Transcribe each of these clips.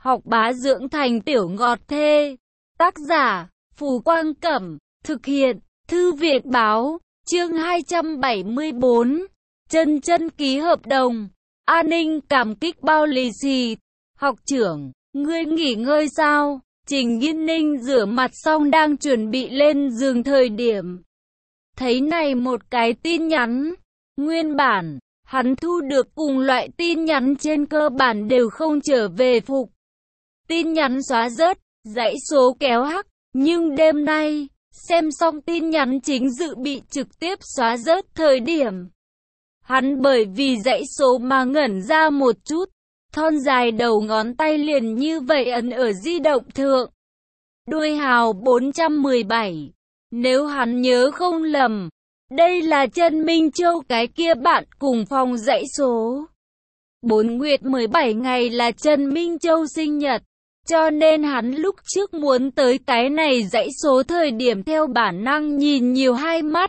học bá dưỡng thành tiểu ngọt thê. Tác giả, Phù Quang Cẩm, thực hiện, Thư viện Báo, chương 274, chân chân ký hợp đồng, an ninh cảm kích bao lì xì. Học trưởng, ngươi nghỉ ngơi sao? Trình Nghiên Ninh rửa mặt xong đang chuẩn bị lên giường thời điểm thấy này một cái tin nhắn. Nguyên bản, hắn thu được cùng loại tin nhắn trên cơ bản đều không trở về phục. Tin nhắn xóa rớt, dãy số kéo hắc, nhưng đêm nay, xem xong tin nhắn chính dự bị trực tiếp xóa rớt thời điểm. Hắn bởi vì dãy số mà ngẩn ra một chút, thon dài đầu ngón tay liền như vậy ấn ở di động thượng. Đuôi hào 417, nếu hắn nhớ không lầm, đây là Trần Minh Châu cái kia bạn cùng phòng dãy số. 4 nguyệt 17 ngày là Trần Minh Châu sinh nhật, cho nên hắn lúc trước muốn tới cái này dãy số thời điểm theo bản năng nhìn nhiều hai mắt.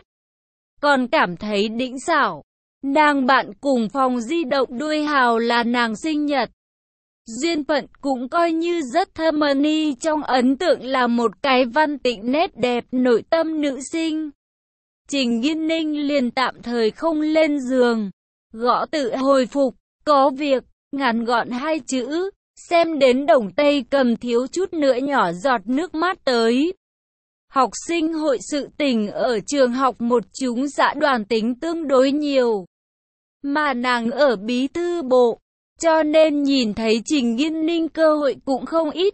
Còn cảm thấy đỉnh xảo, nàng bạn cùng phòng di động đuôi hào là nàng sinh nhật. Duyên phận cũng coi như rất thơm ni, trong ấn tượng là một cái văn tịnh nét đẹp nội tâm nữ sinh. Trình Nghiên Ninh liền tạm thời không lên giường, gõ tự hồi phục, có việc, ngắn gọn hai chữ, xem đến Đồng Tây Cầm thiếu chút nữa nhỏ giọt nước mắt tới. Học sinh hội sự tình ở trường học một chúng xã đoàn tính tương đối nhiều, mà nàng ở bí thư bộ, cho nên nhìn thấy Trình Nghiên Ninh cơ hội cũng không ít.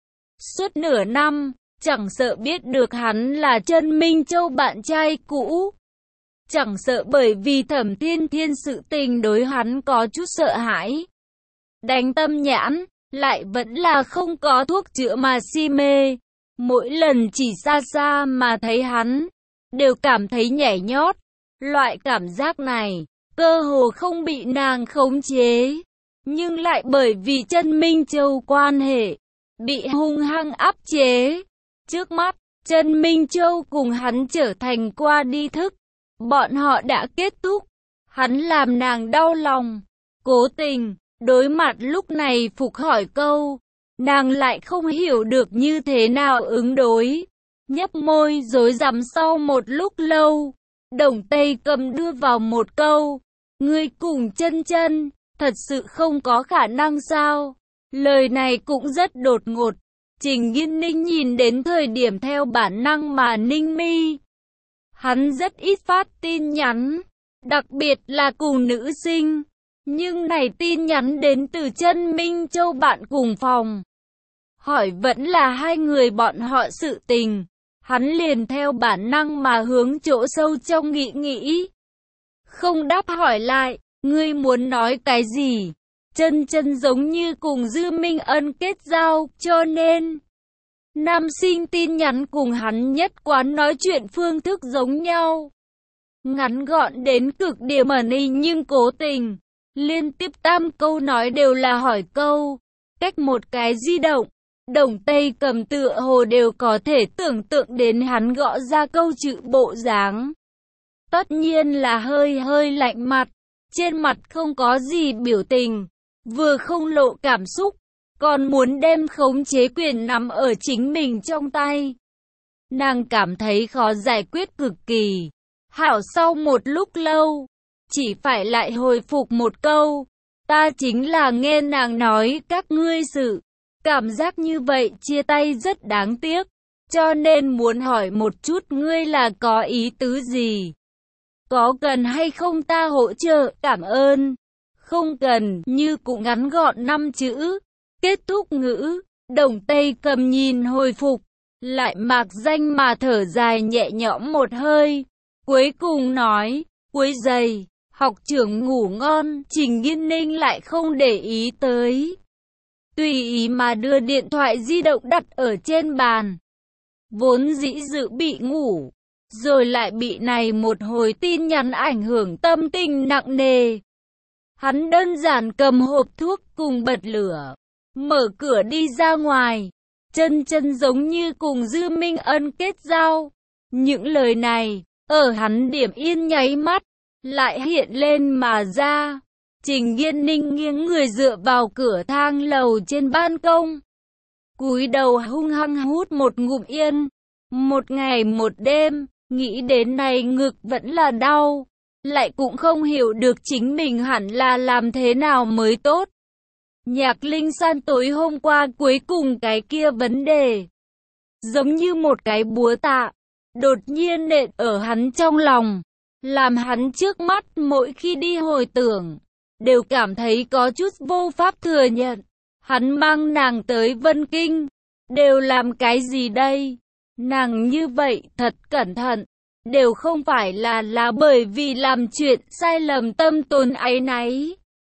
Suốt nửa năm, chẳng sợ biết được hắn là Trần Minh Châu bạn trai cũ, chẳng sợ bởi vì Thẩm Thiên Thiên sự tình đối hắn có chút sợ hãi, đánh tâm nhãn, lại vẫn là không có thuốc chữa mà si mê. Mỗi lần chỉ xa xa mà thấy hắn, đều cảm thấy nhảy nhót. Loại cảm giác này, cơ hồ không bị nàng khống chế, nhưng lại bởi vì Trần Minh Châu quan hệ, bị hung hăng áp chế. Trước mắt, Trần Minh Châu cùng hắn trở thành qua đi thức, bọn họ đã kết thúc. Hắn làm nàng đau lòng, cố tình, đối mặt lúc này phục hỏi câu, nàng lại không hiểu được như thế nào ứng đối. Nhấp môi rối rắm sau một lúc lâu, Đồng Tây Cầm đưa vào một câu, ngươi cùng chân chân, thật sự không có khả năng sao? Lời này cũng rất đột ngột. Trình Nghiên Ninh nhìn đến thời điểm theo bản năng mà ninh mi. Hắn rất ít phát tin nhắn, đặc biệt là cùng nữ sinh. Nhưng này tin nhắn đến từ Trần Minh Châu bạn cùng phòng, hỏi vẫn là hai người bọn họ sự tình. Hắn liền theo bản năng mà hướng chỗ sâu trong nghĩ. Không đáp hỏi lại, ngươi muốn nói cái gì? Chân chân giống như cùng Dư Minh Ân kết giao, cho nên nam sinh tin nhắn cùng hắn nhất quán nói chuyện phương thức giống nhau. Ngắn gọn đến cực điểm ni nhưng cố tình. Liên tiếp tam câu nói đều là hỏi câu. Cách một cái di động, Đồng Tây Cầm tựa hồ đều có thể tưởng tượng đến hắn gõ ra câu chữ bộ dáng. Tất nhiên là hơi lạnh mặt, trên mặt không có gì biểu tình, vừa không lộ cảm xúc, còn muốn đem khống chế quyền nắm ở chính mình trong tay. Nàng cảm thấy khó giải quyết cực kỳ. Hảo sau một lúc lâu, chỉ phải lại hồi phục một câu, ta chính là nghe nàng nói các ngươi sự. Cảm giác như vậy chia tay rất đáng tiếc, cho nên muốn hỏi một chút ngươi là có ý tứ gì? Có cần hay không ta hỗ trợ? Cảm ơn. Không cần, như cũng ngắn gọn 5 chữ. Kết thúc ngữ, Đồng Tây Cầm nhìn hồi phục, lại mạc danh mà thở dài nhẹ nhõm một hơi. Cuối cùng nói, cuối giày, học trưởng ngủ ngon. Trình Nghiên Ninh lại không để ý tới, tùy ý mà đưa điện thoại di động đặt ở trên bàn. Vốn dĩ dự bị ngủ, rồi lại bị này một hồi tin nhắn ảnh hưởng tâm tình nặng nề. Hắn đơn giản cầm hộp thuốc cùng bật lửa, mở cửa đi ra ngoài. Chân chân giống như cùng Dư Minh Ân kết giao. Những lời này, ở hắn điểm yên nháy mắt, lại hiện lên mà ra. Trình Nghiên Ninh nghiêng người dựa vào cửa thang lầu trên ban công, cúi đầu hung hăng hút một ngụm yên. Một ngày một đêm, nghĩ đến này ngực vẫn là đau, lại cũng không hiểu được chính mình hẳn là làm thế nào mới tốt. Nhạc Linh San tối hôm qua cuối cùng cái kia vấn đề, giống như một cái búa tạ, đột nhiên nện ở hắn trong lòng, làm hắn trước mắt mỗi khi đi hồi tưởng, đều cảm thấy có chút vô pháp thừa nhận. Hắn mang nàng tới Vân Kinh, đều làm cái gì đây? Nàng như vậy thật cẩn thận, đều không phải là bởi vì làm chuyện sai lầm tâm tồn áy náy,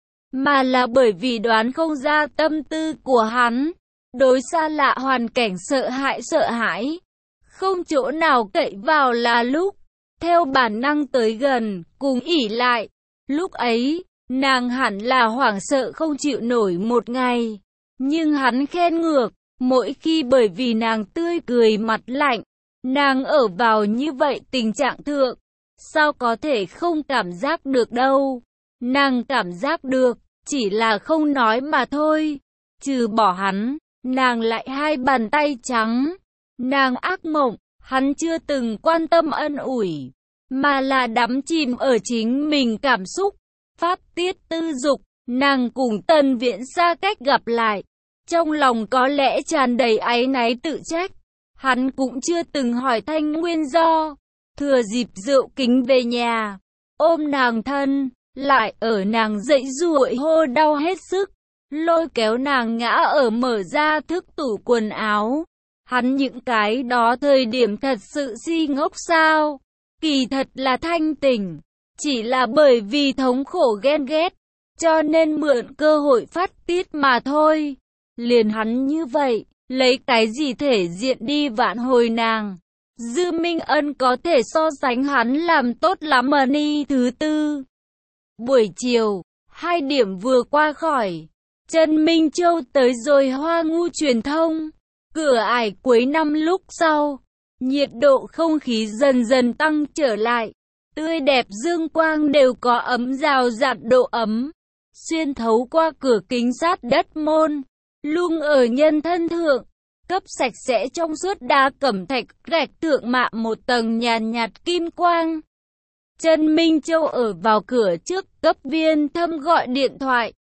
mà là bởi vì đoán không ra tâm tư của hắn, đối xa lạ hoàn cảnh sợ hãi, không chỗ nào cậy vào là lúc, theo bản năng tới gần, cùng ỉ lại. Lúc ấy, nàng hẳn là hoảng sợ không chịu nổi một ngày, nhưng hắn khen ngược, mỗi khi bởi vì nàng tươi cười mặt lạnh, nàng ở vào như vậy tình trạng thượng, sao có thể không cảm giác được đâu. Nàng cảm giác được, chỉ là không nói mà thôi. Trừ bỏ hắn, nàng lại hai bàn tay trắng. Nàng ác mộng, hắn chưa từng quan tâm ân ủi, mà là đắm chìm ở chính mình cảm xúc, phát tiết tư dục. Nàng cùng Tần Viễn xa cách gặp lại, trong lòng có lẽ tràn đầy áy náy tự trách. Hắn cũng chưa từng hỏi thanh nguyên do, thừa dịp rượu kính về nhà, ôm nàng thân, lại ở nàng dậy ruổi hô đau hết sức, lôi kéo nàng ngã ở mở ra thức tủ quần áo. Hắn những cái đó thời điểm thật sự si ngốc sao? Kỳ thật là thanh tỉnh, chỉ là bởi vì thống khổ ghen ghét, cho nên mượn cơ hội phát tiết mà thôi. Liền hắn như vậy, lấy cái gì thể diện đi vãn hồi nàng? Dư Minh Ân có thể so sánh hắn làm tốt lắm mà ni. Thứ tư, buổi chiều, 2 điểm vừa qua khỏi, Trần Minh Châu tới rồi Hoa Ngu truyền thông. Cửa ải cuối năm lúc sau, nhiệt độ không khí dần dần tăng trở lại, tươi đẹp dương quang đều có ấm rào rạt độ ấm, xuyên thấu qua cửa kính sát đất môn, lung ở nhân thân thượng, cấp sạch sẽ trong suốt đá cẩm thạch gạch thượng mạ một tầng nhàn nhạt kim quang. Trần Minh Châu ở vào cửa trước cấp Viên Thâm gọi điện thoại.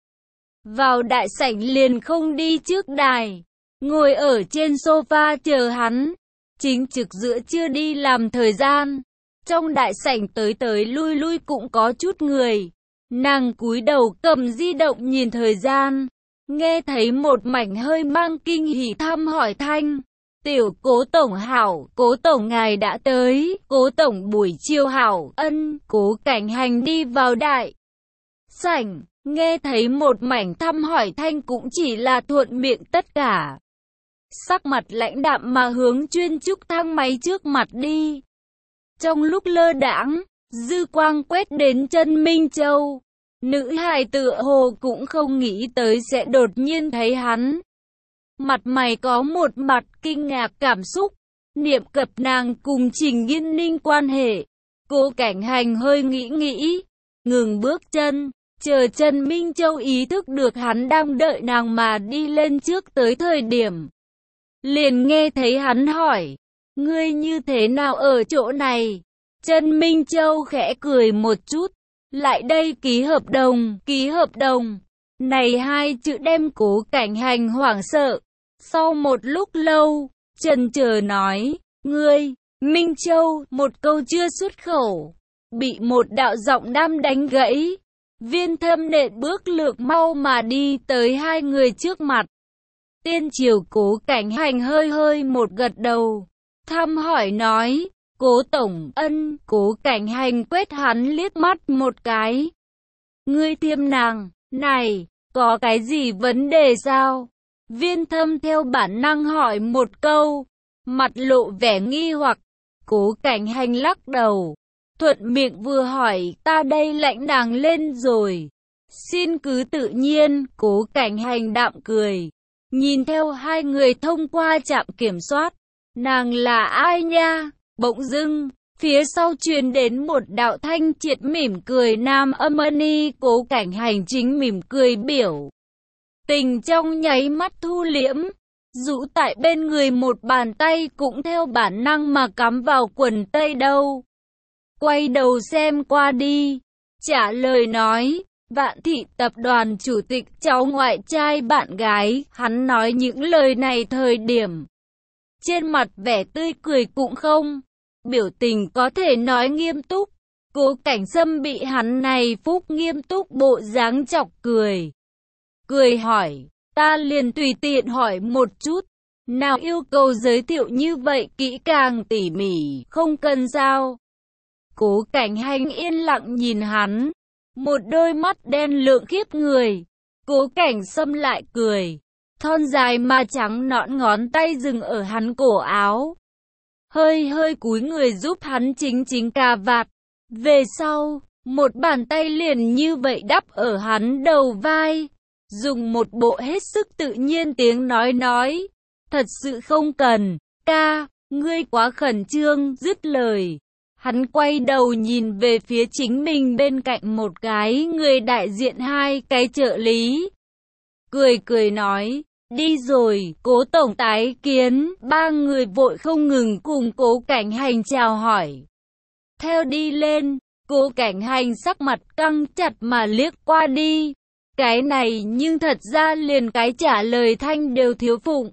Vào đại sảnh liền không đi trước đài, ngồi ở trên sofa chờ hắn. Chính trực giữa trưa đi làm thời gian, trong đại sảnh tới lui lui cũng có chút người. Nàng cúi đầu cầm di động nhìn thời gian, nghe thấy một mảnh hơi mang kinh hỉ thăm hỏi thanh. Tiểu Cố tổng hảo, Cố tổng ngài đã tới, Cố tổng buổi chiều hảo. Ân. Cố Cảnh Hành đi vào đại sảnh, nghe thấy một mảnh thăm hỏi thanh cũng chỉ là thuận miệng tất cả. Sắc mặt lãnh đạm mà hướng chuyên trúc thang máy trước mặt đi. Trong lúc lơ đãng, dư quang quét đến Trần Minh Châu. Nữ hài tựa hồ cũng không nghĩ tới sẽ đột nhiên thấy hắn. Mặt mày có một mặt kinh ngạc cảm xúc, niệm cập nàng cùng Trình Nghiên Ninh quan hệ. Cố Cảnh Hành hơi nghĩ, ngừng bước chân, chờ Trần Minh Châu ý thức được hắn đang đợi nàng mà đi lên trước tới thời điểm. Liền nghe thấy hắn hỏi, ngươi như thế nào ở chỗ này? Trần Minh Châu khẽ cười một chút, lại đây ký hợp đồng. Này hai chữ đem Cố Cảnh Hành hoảng sợ. Sau một lúc lâu, chần chờ nói, ngươi, Minh Châu, một câu chưa xuất khẩu, bị một đạo giọng nam đánh gãy. Viên Thâm nện bước lược mau mà đi tới hai người trước mặt. Tiên triều Cố Cảnh Hành hơi một gật đầu, thăm hỏi nói, Cố tổng. Ân. Cố Cảnh Hành quét hắn liếc mắt một cái. Ngươi tiêm nàng, này, có cái gì vấn đề sao? Viên Thâm theo bản năng hỏi một câu, mặt lộ vẻ nghi hoặc. Cố Cảnh Hành lắc đầu, thuận miệng vừa hỏi, ta đây lãnh nàng lên rồi. Xin cứ tự nhiên. Cố Cảnh Hành đạm cười, nhìn theo hai người thông qua trạm kiểm soát. Nàng là ai nha? Bỗng dưng, Phía sau truyền đến một đạo thanh triệt mỉm cười nam âm ni, Cố Cảnh Hành chính mỉm cười biểu tình trong nháy mắt thu liễm, rũ tại bên người một bàn tay cũng theo bản năng mà cắm vào quần tây đâu. Quay đầu xem qua đi, trả lời nói, Vạn Thị Tập đoàn chủ tịch cháu ngoại trai bạn gái. Hắn nói những lời này thời điểm trên mặt vẻ tươi cười cũng không, biểu tình có thể nói nghiêm túc. Cố Cảnh Sâm bị hắn này phúc nghiêm túc bộ dáng chọc cười. Cười hỏi, ta liền tùy tiện hỏi một chút, nào yêu cầu giới thiệu như vậy kỹ càng tỉ mỉ, không cần sao? Cố Cảnh Hành yên lặng nhìn hắn, một đôi mắt đen lượng khiếp người. Cố Cảnh Sâm lại cười, thon dài mà trắng nõn ngón tay dừng ở hắn cổ áo, hơi cúi người giúp hắn chính cà vạt. Về sau, một bàn tay liền như vậy đắp ở hắn đầu vai, dùng một bộ hết sức tự nhiên tiếng nói, thật sự không cần, ca, ngươi quá khẩn trương. Dứt lời, hắn quay đầu nhìn về phía chính mình bên cạnh một cái người đại diện hai cái trợ lý. Cười nói, đi rồi, Cố tổng tái kiến. Ba người vội không ngừng cùng Cố Cảnh Hành chào hỏi. Theo đi lên, Cố Cảnh Hành sắc mặt căng chặt mà liếc qua đi. Cái này nhưng thật ra liền cái trả lời thanh đều thiếu phụng.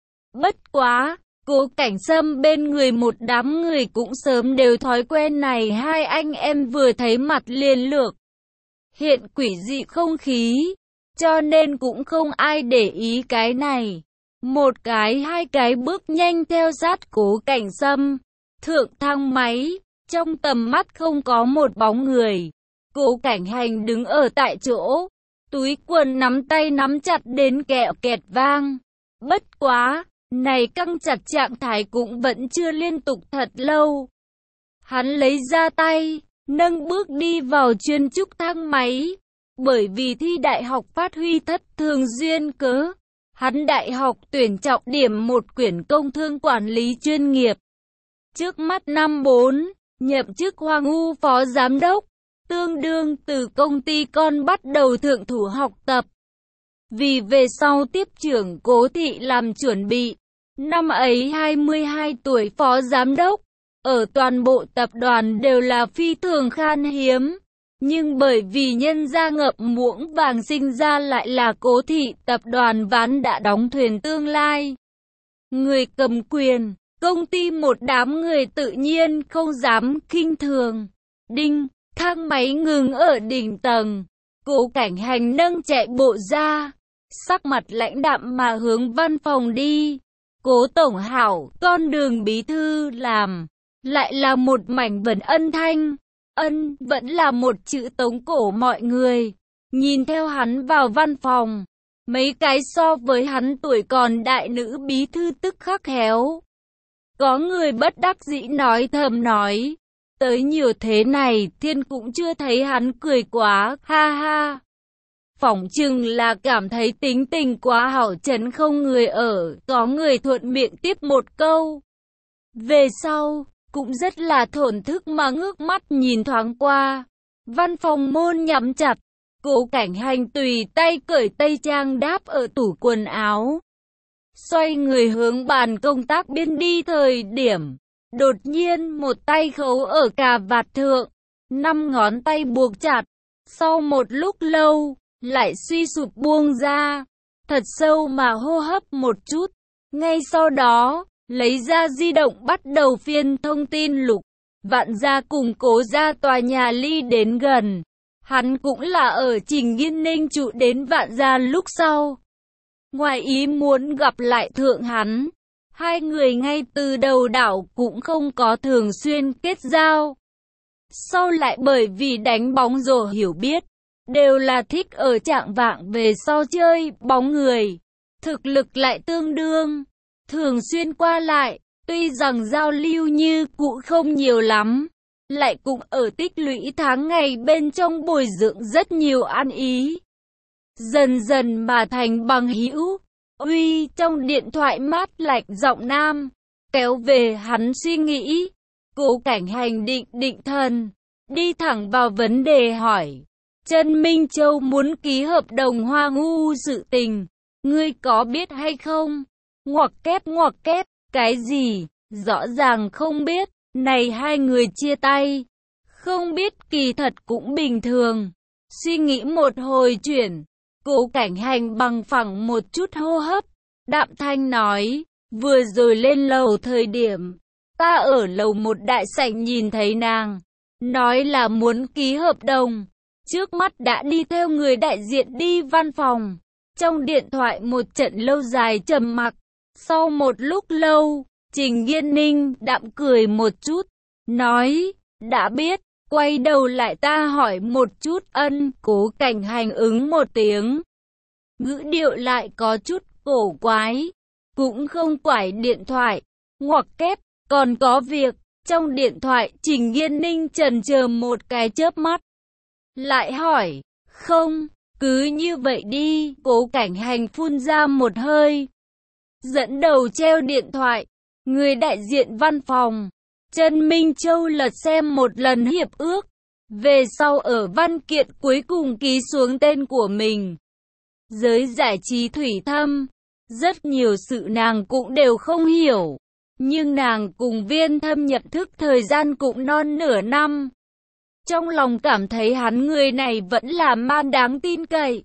Bất quá, Cố Cảnh Sâm bên người một đám người cũng sớm đều thói quen này hai anh em vừa thấy mặt liền lược hiện quỷ dị không khí, cho nên cũng không ai để ý cái này. Một cái hai cái bước nhanh theo sát Cố Cảnh Sâm, thượng thang máy, trong tầm mắt không có một bóng người. Cố Cảnh Hành đứng ở tại chỗ, túi quần nắm tay nắm chặt đến kẹo kẹt vang. Bất quá, này căng chặt trạng thái cũng vẫn chưa liên tục thật lâu. Hắn lấy ra tay, nâng bước đi vào chuyên trúc thang máy. Bởi vì thi đại học phát huy thất thường duyên cớ, hắn đại học tuyển trọng điểm một quyển công thương quản lý chuyên nghiệp. Trước mắt năm 4, nhậm chức Hoàng U phó giám đốc, tương đương từ công ty con bắt đầu thượng thủ học tập. Vì về sau tiếp trưởng Cố thị làm chuẩn bị, năm ấy 22 tuổi phó giám đốc, ở toàn bộ tập đoàn đều là phi thường khan hiếm. Nhưng bởi vì nhân gia ngậm muỗng vàng sinh ra lại là Cố thị tập đoàn ván đã đóng thuyền tương lai. Người cầm quyền, công ty một đám người tự nhiên không dám khinh thường. Đinh, thang máy ngừng ở đỉnh tầng. Cố Cảnh Hành nâng chạy bộ ra, sắc mặt lãnh đạm mà hướng văn phòng đi. Cố tổng hảo, con đường bí thư làm, lại là một mảnh vần ân thanh. Ân, vẫn là một chữ tống cổ mọi người. Nhìn theo hắn vào văn phòng, mấy cái so với hắn tuổi còn đại nữ bí thư tức khắc héo. Có người bất đắc dĩ nói thầm nói, tới nhiều thế này thiên cũng chưa thấy hắn cười quá, ha ha. Phỏng chừng là cảm thấy tính tình quá hảo chấn không người ở, có người thuận miệng tiếp một câu. Về sau, cũng rất là thổn thức mà ngước mắt nhìn thoáng qua. Văn phòng môn nhắm chặt, Cố Cảnh Hành tùy tay cởi tây trang đáp ở tủ quần áo. Xoay người hướng bàn công tác biên đi thời điểm, đột nhiên một tay khấu ở cà vạt thượng, 5 ngón tay buộc chặt. Sau một lúc lâu, lại suy sụp buông ra, thật sâu mà hô hấp một chút. Ngay sau đó, lấy ra di động bắt đầu phiên thông tin lục. Vạn gia cùng Cố gia tòa nhà ly đến gần. Hắn cũng là ở Trình Nghiên Ninh trụ đến Vạn gia lúc sau. Ngoài ý muốn gặp lại thượng hắn, hai người ngay từ đầu đảo cũng không có thường xuyên kết giao. Sau lại bởi vì đánh bóng rổ hiểu biết, đều là thích ở trạng vạng về sau chơi bóng người. Thực lực lại tương đương, thường xuyên qua lại, tuy rằng giao lưu như cũ không nhiều lắm, lại cũng ở tích lũy tháng ngày bên trong bồi dưỡng rất nhiều ăn ý. Dần dần mà thành bằng hữu. Uy, trong điện thoại mát lạnh giọng nam kéo về hắn suy nghĩ. Cố Cảnh Hành định thần, đi thẳng vào vấn đề hỏi. Trần Minh Châu muốn ký hợp đồng Hoa Ngu sự tình, ngươi có biết hay không? Ngoặc kép, cái gì? Rõ ràng không biết, này hai người chia tay. Không biết kỳ thật cũng bình thường. Suy nghĩ một hồi chuyển, Cố Cảnh Hành bằng phẳng một chút hô hấp. Đạm thanh nói, vừa rồi lên lầu thời điểm, ta ở lầu một đại sảnh nhìn thấy nàng, nói là muốn ký hợp đồng. Trước mắt đã đi theo người đại diện đi văn phòng. Trong điện thoại một trận lâu dài trầm mặc. Sau một lúc lâu, Trình Nghiên Ninh đạm cười một chút, nói, đã biết, quay đầu lại ta hỏi một chút. Cố Cảnh Hành ứng một tiếng. Ngữ điệu lại có chút cổ quái, cũng không quải điện thoại, ngoặc kép, còn có việc. Trong điện thoại Trình Nghiên Ninh chần chờ một cái chớp mắt, lại hỏi, không, cứ như vậy đi. Cố Cảnh Hành phun ra một hơi, dẫn đầu treo điện thoại. Người đại diện văn phòng Trần Minh Châu lật xem một lần hiệp ước, về sau ở văn kiện cuối cùng ký xuống tên của mình. Giới giải trí thủy thâm, rất nhiều sự nàng cũng đều không hiểu, nhưng nàng cùng Viên Thâm nhận thức thời gian cũng non nửa năm. Trong lòng cảm thấy hắn người này vẫn là man đáng tin cậy.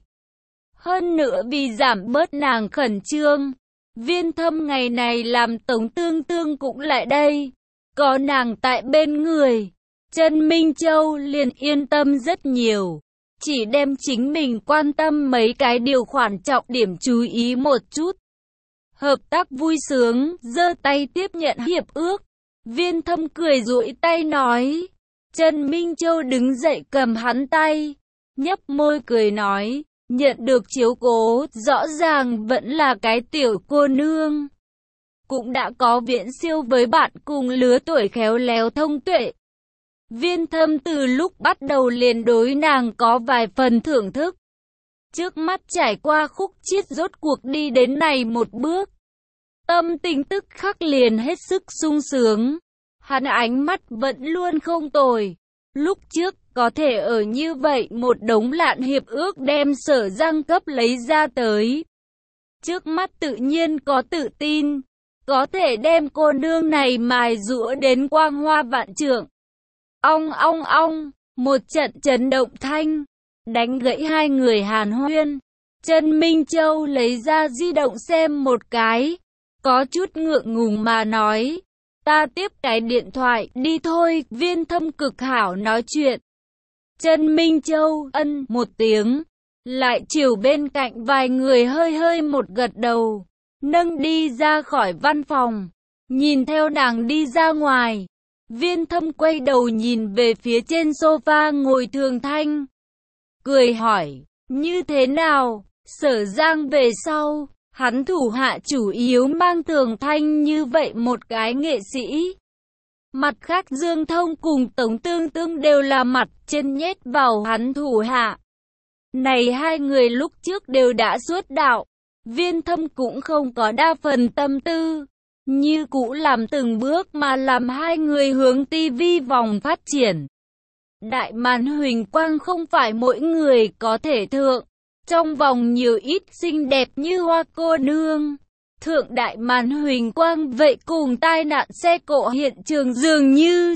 Hơn nữa vì giảm bớt nàng khẩn trương, Viên Thâm ngày này làm Tống Tương Tương cũng lại đây. Có nàng tại bên người, Trần Minh Châu liền yên tâm rất nhiều. Chỉ đem chính mình quan tâm mấy cái điều khoản trọng điểm chú ý một chút. Hợp tác vui sướng, giơ tay tiếp nhận hiệp ước. Viên Thâm cười duỗi tay nói. Trần Minh Châu đứng dậy cầm hắn tay, nhấp môi cười nói, nhận được chiếu cố, rõ ràng vẫn là cái tiểu cô nương. Cũng đã có viễn siêu với bạn cùng lứa tuổi khéo léo thông tuệ. Viên Thâm từ lúc bắt đầu liền đối nàng có vài phần thưởng thức. Trước mắt trải qua khúc chiết rốt cuộc đi đến này một bước. Tâm tình tức khắc liền hết sức sung sướng. Hắn ánh mắt vẫn luôn không tồi. Lúc trước có thể ở như vậy một đống lạn hiệp ước đem Sở Giang cấp lấy ra tới. Trước mắt tự nhiên có tự tin, có thể đem cô nương này mài giũa đến quang hoa vạn trượng. Ong ong ong, một trận chấn động thanh, đánh gãy hai người hàn huyên. Trần Minh Châu lấy ra di động xem một cái, có chút ngượng ngùng mà nói. Ta tiếp cái điện thoại, đi thôi. Viên Thâm cực hảo nói chuyện. Trần Minh Châu một tiếng, lại chiều bên cạnh vài người hơi một gật đầu, nâng đi ra khỏi văn phòng. Nhìn theo nàng đi ra ngoài, Viên Thâm quay đầu nhìn về phía trên sofa ngồi Thường Thanh, cười hỏi, như thế nào? Sở Giang về sau, hắn thủ hạ chủ yếu mang Thường Thanh như vậy một cái nghệ sĩ. Mặt khác Dương Thông cùng Tống Tương Tương đều là mặt trên nhét vào hắn thủ hạ. Này hai người lúc trước đều đã xuất đạo, Viên Thâm cũng không có đa phần tâm tư, như cũ làm từng bước mà làm hai người hướng TV vòng phát triển. Đại màn huỳnh quang không phải mỗi người có thể thượng, trong vòng nhiều ít xinh đẹp như hoa cô nương. Thượng đại màn huỳnh quang vậy cùng tai nạn xe cộ hiện trường dường như.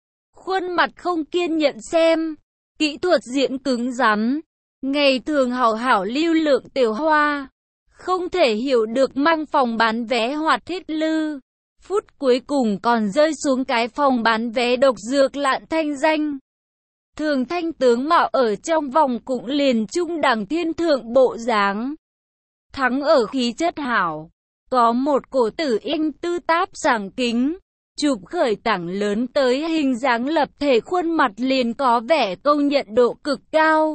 Khuôn mặt không kiên nhẫn xem, kỹ thuật diễn cứng rắn, ngày thường hảo hảo lưu lượng tiểu hoa. Không thể hiểu được mang phòng bán vé hoạt thiết lư. Phút cuối cùng còn rơi xuống cái phòng bán vé độc dược lạn thanh danh. Thường Thanh tướng mạo ở trong vòng cũng liền trung đẳng thiên thượng bộ dáng. Thắng ở khí chất hảo. Có một cổ tử anh tư táp sảng kính, chụp khởi tảng lớn tới hình dáng lập thể khuôn mặt liền có vẻ công nhận độ cực cao.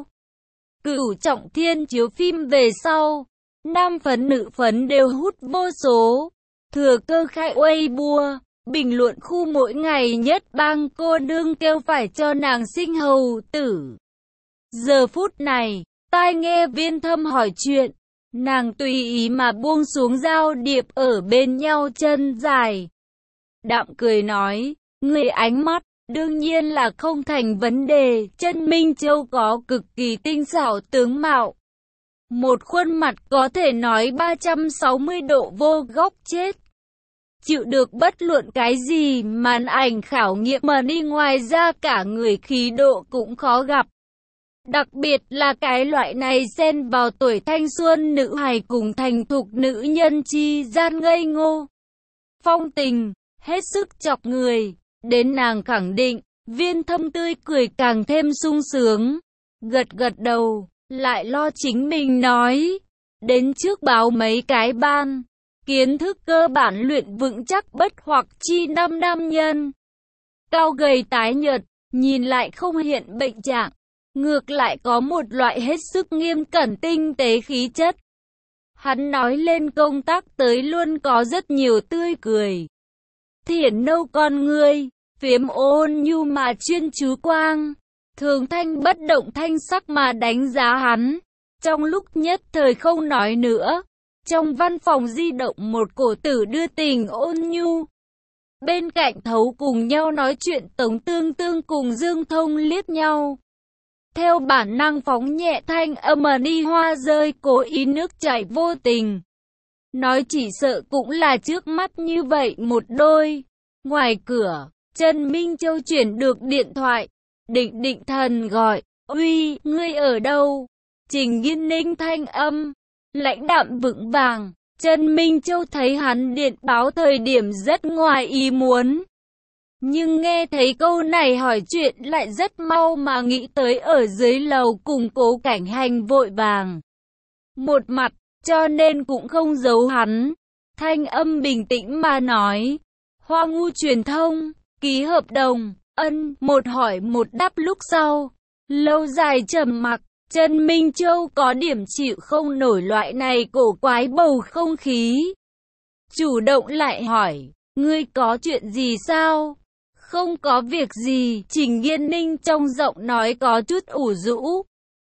Cửu Trọng Thiên chiếu phim về sau, nam phấn nữ phấn đều hút vô số. Thừa cơ khai Weibo, bình luận khu mỗi ngày nhất bang cô nương kêu phải cho nàng sinh hầu tử. Giờ phút này, tai nghe Viên Thâm hỏi chuyện. Nàng tùy ý mà buông xuống dao điệp ở bên nhau chân dài. Đạm cười nói, Người ánh mắt, đương nhiên là không thành vấn đề, Chân Minh Châu có cực kỳ tinh xảo tướng mạo. Một khuôn mặt có thể nói 360 độ vô góc chết. Chịu được bất luận cái gì, màn ảnh khảo nghiệm mà đi, ngoài ra cả người khí độ cũng khó gặp. Đặc biệt là cái loại này xen vào tuổi thanh xuân nữ hài cùng thành thục nữ nhân chi gian ngây ngô. Phong tình, hết sức chọc người, đến nàng khẳng định, Viên Thâm tươi cười càng thêm sung sướng. Gật gật đầu, lại lo chính mình nói, đến trước báo mấy cái ban. Kiến thức cơ bản luyện vững chắc bất hoặc chi năm nam nhân. Cao gầy tái nhợt, nhìn lại không hiện bệnh trạng, ngược lại có một loại hết sức nghiêm cẩn tinh tế khí chất. Hắn nói lên công tác tới luôn có rất nhiều tươi cười. Thiển nâu con ngươi, phiếm ôn nhu mà chuyên chú quang. Thường Thanh bất động thanh sắc mà đánh giá hắn. Trong lúc nhất thời không nói nữa. Trong văn phòng di động một cổ tử đưa tình ôn nhu. Bên cạnh Thấu cùng nhau nói chuyện, Tống Tương Tương cùng Dương Thông liếc nhau. Theo bản năng phóng nhẹ thanh âm mà đi hoa rơi, cố ý nước chảy vô tình. Nói chỉ sợ cũng là trước mắt như vậy một đôi. Ngoài cửa, Trần Minh Châu chuyển được điện thoại. Định thần gọi, uy, ngươi ở đâu? Trình Nghiên Ninh thanh âm lãnh đạm vững vàng. Trần Minh Châu thấy hắn điện báo thời điểm rất ngoài ý muốn. Nhưng nghe thấy câu này hỏi chuyện lại rất mau mà nghĩ tới ở dưới lầu cùng Cố Cảnh Hành vội vàng. Một mặt, cho nên cũng không giấu hắn. Thanh âm bình tĩnh mà nói. Hoa Ngu truyền thông, ký hợp đồng, một hỏi một đáp lúc sau. Lâu dài trầm mặc. Trần Minh Châu có điểm chịu không nổi loại này cổ quái bầu không khí. Chủ động lại hỏi, ngươi có chuyện gì sao? Không có việc gì, Trình Nghiên Ninh trong giọng nói có chút ủ rũ.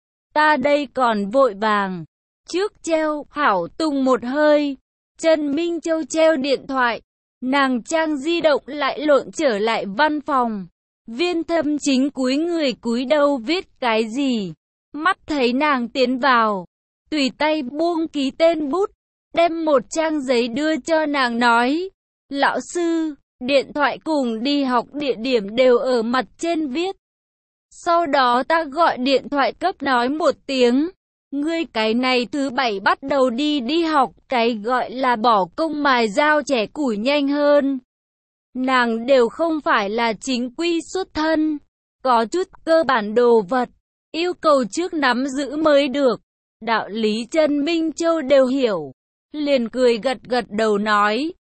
Ta đây còn vội vàng. Trước treo, hảo tung một hơi. Trần Minh Châu treo điện thoại. Nàng trang di động lại lộn trở lại văn phòng. Viên Thâm chính cúi người cúi đầu viết cái gì. Mắt thấy nàng tiến vào, tùy tay buông ký tên bút, đem một trang giấy đưa cho nàng nói, lão sư, điện thoại cùng đi học địa điểm đều ở mặt trên viết. Sau đó ta gọi điện thoại cấp nói một tiếng, ngươi cái này thứ bảy bắt đầu đi học, cái gọi là bỏ công mài dao trẻ củi nhanh hơn. Nàng đều không phải là chính quy xuất thân, có chút cơ bản đồ vật. Yêu cầu trước nắm giữ mới được. Đạo lý Trần Minh Châu đều hiểu. Liền cười gật đầu nói.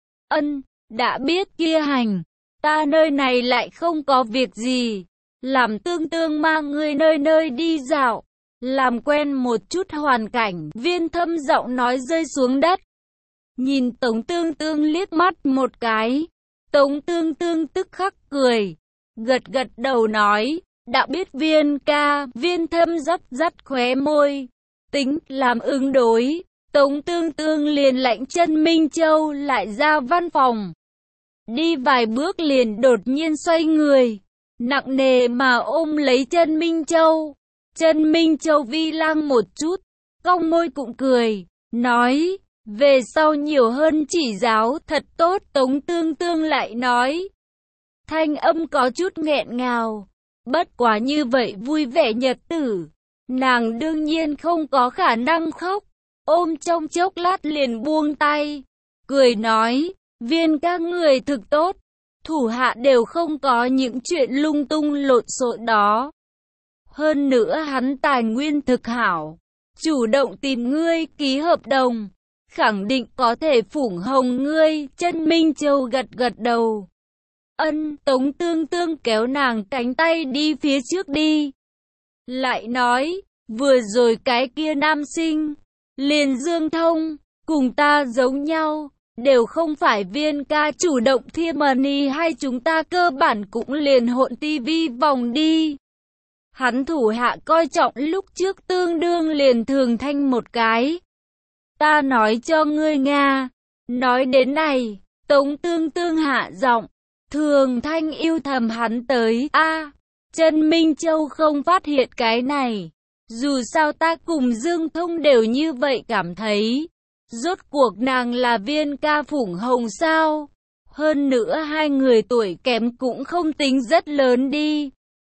Đã biết kia hành. Ta nơi này lại không có việc gì. Làm Tương Tương mang ngươi nơi đi dạo. Làm quen một chút hoàn cảnh. Viên Thâm giọng nói rơi xuống đất. Nhìn Tống Tương Tương liếc mắt một cái. Tống Tương Tương tức khắc cười. Gật đầu nói. Đã biết Viên ca, Viên Thâm dắt khóe môi. Tính làm ứng đối. Tống Tương Tương liền lãnh Trần Minh Châu lại ra văn phòng. Đi vài bước liền đột nhiên xoay người. Nặng nề mà ôm lấy Trần Minh Châu. Trần Minh Châu vi lăng một chút. Cong môi cũng cười. Nói, về sau nhiều hơn chỉ giáo thật tốt. Tống Tương Tương lại nói. Thanh âm có chút nghẹn ngào. Bất quá như vậy vui vẻ nhật tử. Nàng đương nhiên không có khả năng khóc. Ôm trong chốc lát liền buông tay. Cười nói, Viên các người thực tốt. Thủ hạ đều không có những chuyện lung tung lộn xộn đó. Hơn nữa hắn tài nguyên thực hảo. Chủ động tìm ngươi ký hợp đồng. Khẳng định có thể phủng hồng ngươi. Trần Minh Châu gật đầu. Tống Tương Tương kéo nàng cánh tay đi phía trước đi. Lại nói, vừa rồi cái kia nam sinh, liền Dương Thông, cùng ta giống nhau, đều không phải Viên ca chủ động thiêm money hay chúng ta cơ bản cũng liền hỗn tivi vòng đi. Hắn thủ hạ coi trọng lúc trước tương đương liền Thường Thanh một cái. Ta nói cho ngươi Nga, nói đến này, Tống Tương Tương hạ giọng. Thường Thanh yêu thầm hắn tới, Trần Minh Châu không phát hiện cái này. Dù sao ta cùng Dương Thông đều như vậy cảm thấy. Rốt cuộc nàng là Viên ca Phủng Hồng sao? Hơn nữa hai người tuổi kém cũng không tính rất lớn đi.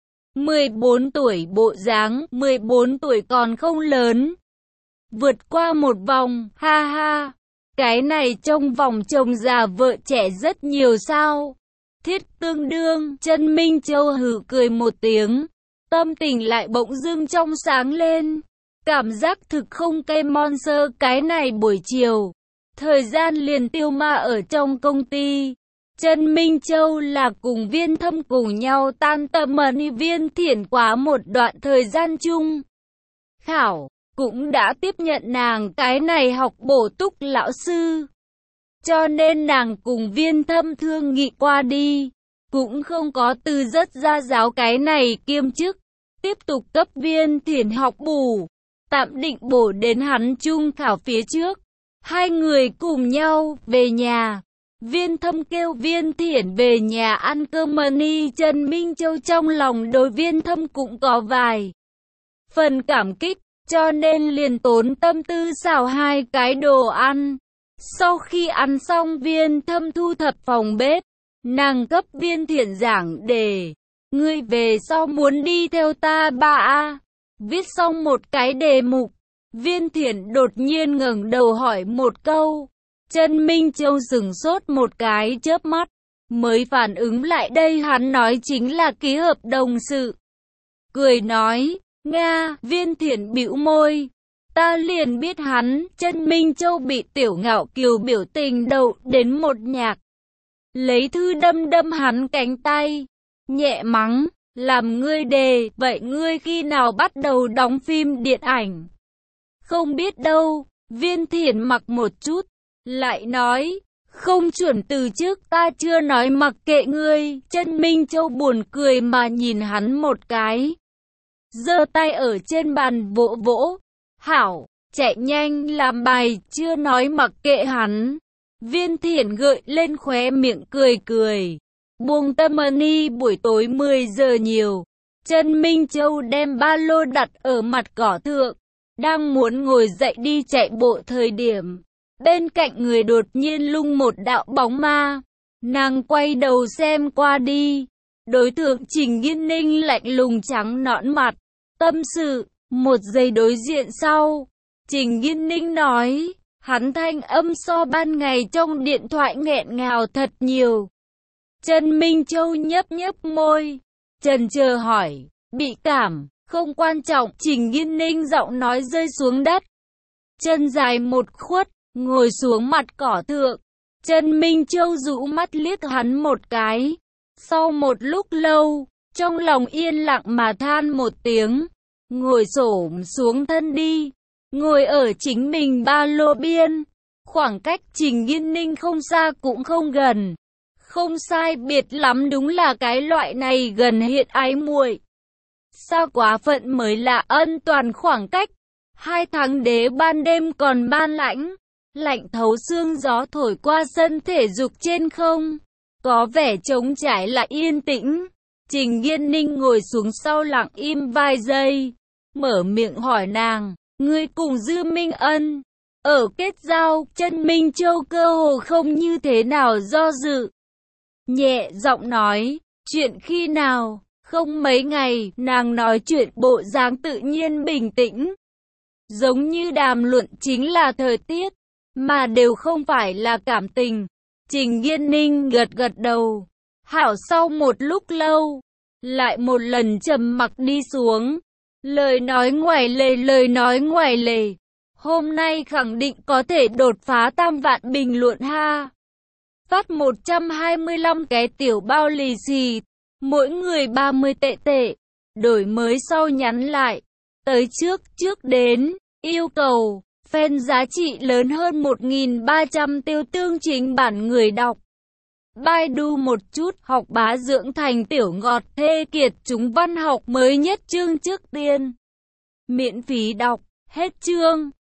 14 tuổi bộ dáng, 14 tuổi còn không lớn. Vượt qua một vòng, ha ha. Cái này trong vòng chồng già vợ trẻ rất nhiều sao? Thiết tương đương, Trần Minh Châu hừ cười một tiếng. Tâm tình lại bỗng dưng trong sáng lên. Cảm giác thực không cây monster cái này buổi chiều. Thời gian liền tiêu ma ở trong công ty. Trần Minh Châu là cùng Viên Thâm cùng nhau tan tầm Viên Thiển quá một đoạn thời gian chung. Khảo, cũng đã tiếp nhận nàng cái này học bổ túc lão sư. Cho nên nàng cùng Viên Thâm thương nghị qua đi. Cũng không có từ rất ra giáo cái này kiêm chức. Tiếp tục cấp Viên Thiển học bù. Tạm định bổ đến hắn chung khảo phía trước. Hai người cùng nhau về nhà. Viên Thâm kêu Viên Thiển về nhà ăn cơm Trần Minh Châu trong lòng đối Viên Thâm cũng có vài phần cảm kích, cho nên liền tốn tâm tư xào hai cái đồ ăn. Sau khi ăn xong Viên Thâm thu thập phòng bếp, nàng cấp Viên Thiển giảng đề. Ngươi về sau muốn đi theo ta ba. Viết xong một cái đề mục, Viên Thiển đột nhiên ngẩng đầu hỏi một câu. Trần Minh Châu sửng sốt một cái chớp mắt, mới phản ứng lại đây hắn nói chính là ký hợp đồng sự. Cười nói, Nga, Viên Thiển bĩu môi. Ta liền biết hắn, Trần Minh Châu bị Tiểu Ngạo Kiều biểu tình đậu đến một nhạc. Lấy thư đâm đâm hắn cánh tay, nhẹ mắng, làm ngươi đề, vậy ngươi khi nào bắt đầu đóng phim điện ảnh? Không biết đâu, Viên Thiển mặc một chút. Lại nói, không chuẩn từ trước ta chưa nói mặc kệ ngươi. Trần Minh Châu buồn cười mà nhìn hắn một cái. Giơ tay ở trên bàn vỗ vỗ. Hảo, chạy nhanh làm bài, chưa nói mặc kệ hắn. Viên Thiển gợi lên khóe miệng cười cười. Buông tâm buổi tối 10 giờ nhiều. Trần Minh Châu đem ba lô đặt ở mặt cỏ thượng. Đang muốn ngồi dậy đi chạy bộ thời điểm. Bên cạnh người đột nhiên lung một đạo bóng ma. Nàng quay đầu xem qua đi. Đối tượng Trình Nghiên Ninh lạnh lùng trắng nõn mặt. Tâm sự, một giây đối diện sau. Trình Nghiên Ninh nói, hắn thanh âm so ban ngày trong điện thoại nghẹn ngào thật nhiều. Trần Minh Châu nhấp nhấp môi. Chần chờ hỏi, bị cảm, không quan trọng. Trình Nghiên Ninh giọng nói rơi xuống đất. Chân dài một khuất. Ngồi xuống mặt cỏ thượng, Trần Minh Châu rũ mắt liếc hắn một cái. Sau một lúc lâu, trong lòng yên lặng mà than một tiếng, ngồi xổm xuống thân đi, ngồi ở chính mình ba lô biên. Khoảng cách Trình Nghiên Ninh không xa cũng không gần, không sai biệt lắm, đúng là cái loại này gần hiện ái muội. Sao quá phận mới là ân toàn khoảng cách. 2 tháng đế ban đêm còn ban lãnh. Lạnh thấu xương, gió thổi qua sân thể dục trên không. Có vẻ trống trải lại yên tĩnh. Trình Nghiên Ninh ngồi xuống sau lặng im vài giây. Mở miệng hỏi nàng, ngươi cùng Dư Minh Ân ở kết giao? Trần Minh Châu cơ hồ không như thế nào do dự. Nhẹ giọng nói, chuyện khi nào? Không mấy ngày. Nàng nói chuyện bộ dáng tự nhiên bình tĩnh. Giống như đàm luận chính là thời tiết. Mà đều không phải là cảm tình. Trình Nghiên Ninh gật gật đầu. Hảo, sau một lúc lâu, lại một lần trầm mặc đi xuống. Lời nói ngoài lề. Hôm nay khẳng định có thể đột phá 3 vạn bình luận ha. Phát 125 cái tiểu bao lì xì. Mỗi người 30 tệ. Đổi mới sau nhắn lại. Tới trước đến. Yêu cầu. Fan giá trị lớn hơn 1.300 tiêu tương chính bản người đọc. Baidu một chút, học bá dưỡng thành tiểu ngọt thê kiệt chúng văn học mới nhất chương trước tiên. Miễn phí đọc, hết chương.